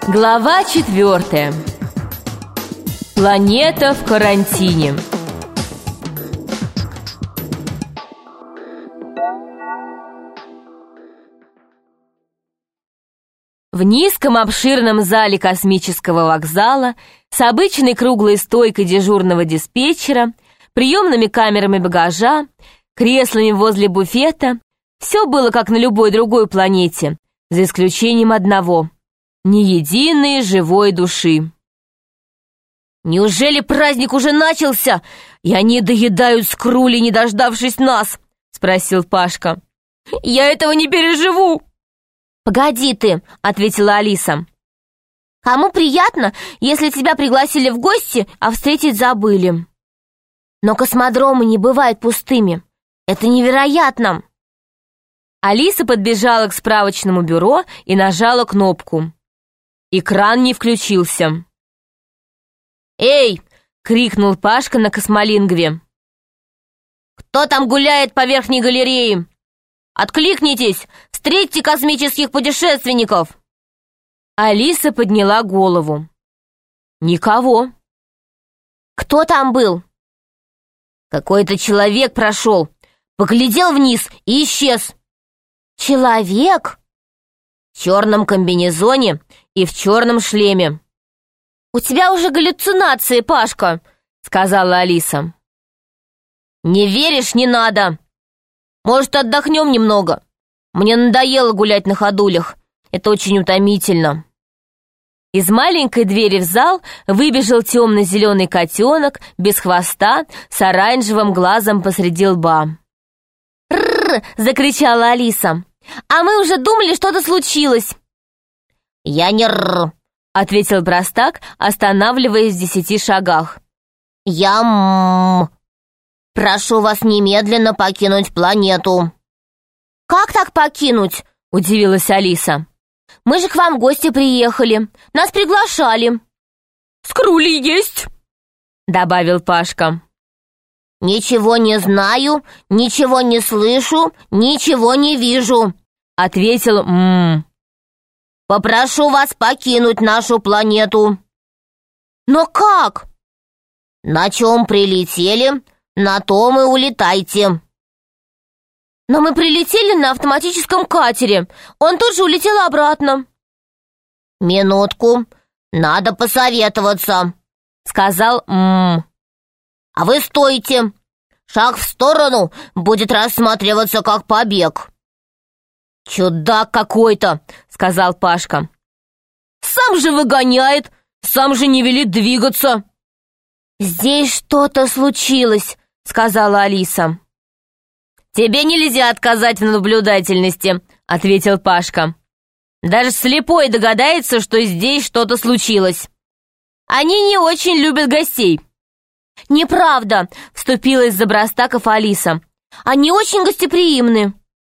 Глава 4. Планета в карантине. В низком обширном зале космического вокзала с обычной круглой стойкой дежурного диспетчера, приемными камерами багажа, креслами возле буфета все было как на любой другой планете, за исключением одного — ни единой живой души. «Неужели праздник уже начался, и они доедают скрули, не дождавшись нас?» — спросил Пашка. «Я этого не переживу!» «Погоди ты», — ответила Алиса. «Кому приятно, если тебя пригласили в гости, а встретить забыли? Но космодромы не бывают пустыми. Это невероятно!» Алиса подбежала к справочному бюро и нажала кнопку. Экран не включился. «Эй!» — крикнул Пашка на космолингве. «Кто там гуляет по верхней галерее? Откликнитесь! Встретьте космических путешественников!» Алиса подняла голову. «Никого». «Кто там был?» «Какой-то человек прошел, поглядел вниз и исчез». «Человек?» «В черном комбинезоне и в черном шлеме». «У тебя уже галлюцинации, Пашка», — сказала Алиса. «Не веришь, не надо. Может, отдохнем немного? Мне надоело гулять на ходулях. Это очень утомительно». Из маленькой двери в зал выбежал темно-зеленый котенок без хвоста с оранжевым глазом посреди лба. «Рррр!» — закричала Алиса. «А мы уже думали, что-то случилось». «Я не рррр», — ответил простак, останавливаясь в 10 шагах. «Я прошу вас немедленно покинуть планету». «Как так покинуть?» — удивилась Алиса. «Мы же к вам в гости приехали. Нас приглашали». «Скрули есть», — добавил Пашка. «Ничего не знаю, ничего не слышу, ничего не вижу», — ответил «Попрошу вас покинуть нашу планету». «Но как?» «На чем прилетели, на том и улетайте». «Но мы прилетели на автоматическом катере. Он тут же улетел обратно». «Минутку, надо посоветоваться», — сказал «А вы стойте! Шаг в сторону будет рассматриваться как побег». «Чудак какой-то», — сказал Пашка. «Сам же выгоняет, сам же не велит двигаться». «Здесь что-то случилось», — сказала Алиса. «Тебе нельзя отказать в наблюдательности», — ответил Пашка. «Даже слепой догадается, что здесь что-то случилось. Они не очень любят гостей». «Неправда», — вступилась за Брастаков Алиса. «Они очень гостеприимны».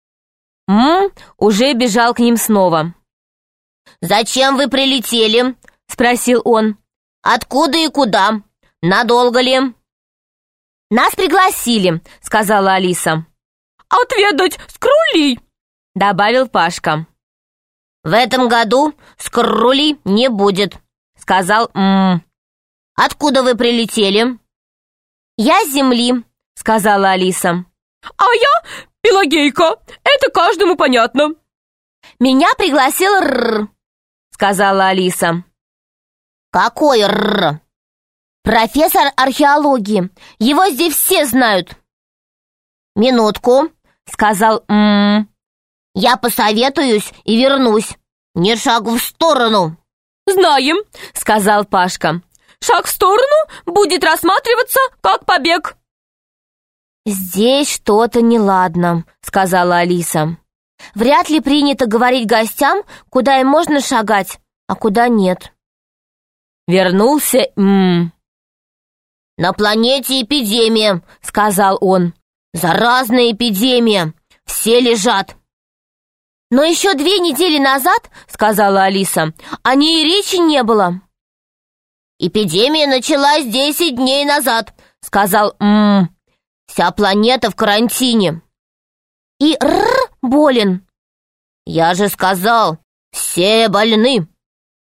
Уже бежал к ним снова. «Зачем вы прилетели?» — спросил он. «Откуда и куда? Надолго ли?» «Нас пригласили», — сказала Алиса. «Отведать скрулей», — добавил Пашка. «В этом году скрулей не будет», — сказал «Откуда вы прилетели?» «Я с Земли», — сказала Алиса. «А я Пелагейка, это каждому понятно». «Меня пригласил Рррр», — сказала Алиса. «Какой Рррр?» «Профессор археологии. Его здесь все знают». «Минутку», — сказал «Я посоветуюсь и вернусь. Не шагу в сторону». «Знаем», — сказал Пашка. «Шаг в сторону будет рассматриваться как побег». «Здесь что-то неладно», — сказала Алиса. «Вряд ли принято говорить гостям, куда им можно шагать, а куда нет». Вернулся «На планете эпидемия», — сказал он. «Заразная эпидемия. Все лежат». «Но еще 2 недели назад, — сказала Алиса, — о ней и речи не было». «Эпидемия началась 10 дней назад, — сказал Вся планета в карантине». «И болен». «Я же сказал, все больны».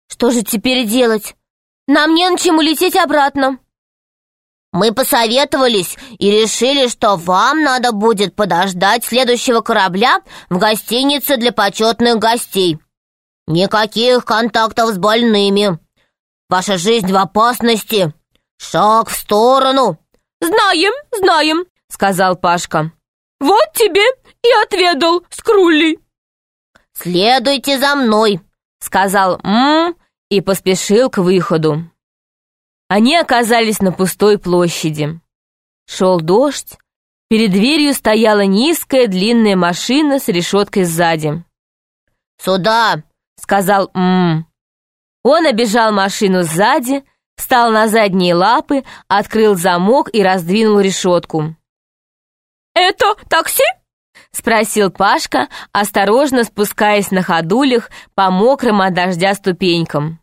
Что же теперь делать? Нам не на чем улететь обратно. Мы посоветовались и решили, что вам надо будет подождать следующего корабля в гостинице для почетных гостей. Никаких контактов с больными. Ваша жизнь в опасности. Шаг в сторону. Знаем, сказал Пашка. Вот тебе и отведал Скрулли. Следуйте за мной, сказал и поспешил к выходу. Они оказались на пустой площади. Шел дождь, перед дверью стояла низкая длинная машина с решеткой сзади. «Сюда!» — сказал Он обежал машину сзади, встал на задние лапы, открыл замок и раздвинул решетку. «Это такси?» — спросил Пашка, осторожно спускаясь на ходулях по мокрым от дождя ступенькам.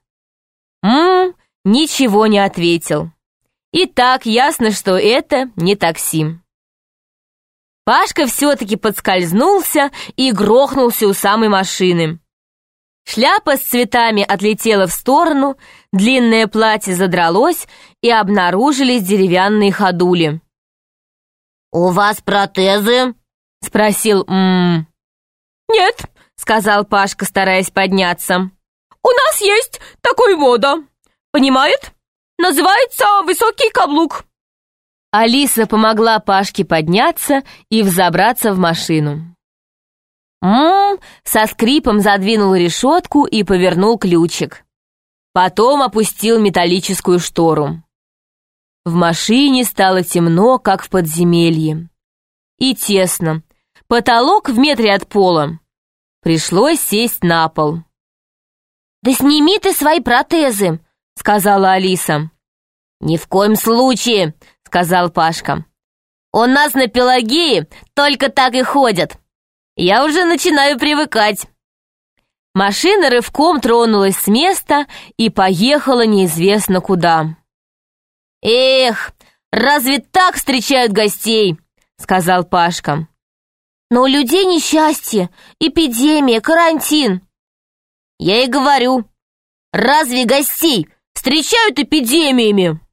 Ничего не ответил. И так ясно, что это не такси. Пашка все-таки подскользнулся и грохнулся у самой машины. Шляпа с цветами отлетела в сторону, длинное платье задралось, и обнаружились деревянные ходули. «У вас протезы?» — спросил «Нет», — сказал Пашка, стараясь подняться. «У нас есть такой мода. Понимает? Называется высокий каблук». Алиса помогла Пашке подняться и взобраться в машину. Со скрипом задвинул решетку и повернул ключик. Потом опустил металлическую штору. В машине стало темно, как в подземелье. И тесно. Потолок в метре от пола. Пришлось сесть на пол. «Да сними ты свои протезы», — сказала Алиса. «Ни в коем случае», — сказал Пашка. «У нас на Пелагее только так и ходят. Я уже начинаю привыкать». Машина рывком тронулась с места и поехала неизвестно куда. «Эх, разве так встречают гостей?» — сказал Пашка. «Но у людей несчастье, эпидемия, карантин». «Я и говорю, разве гостей встречают эпидемиями?»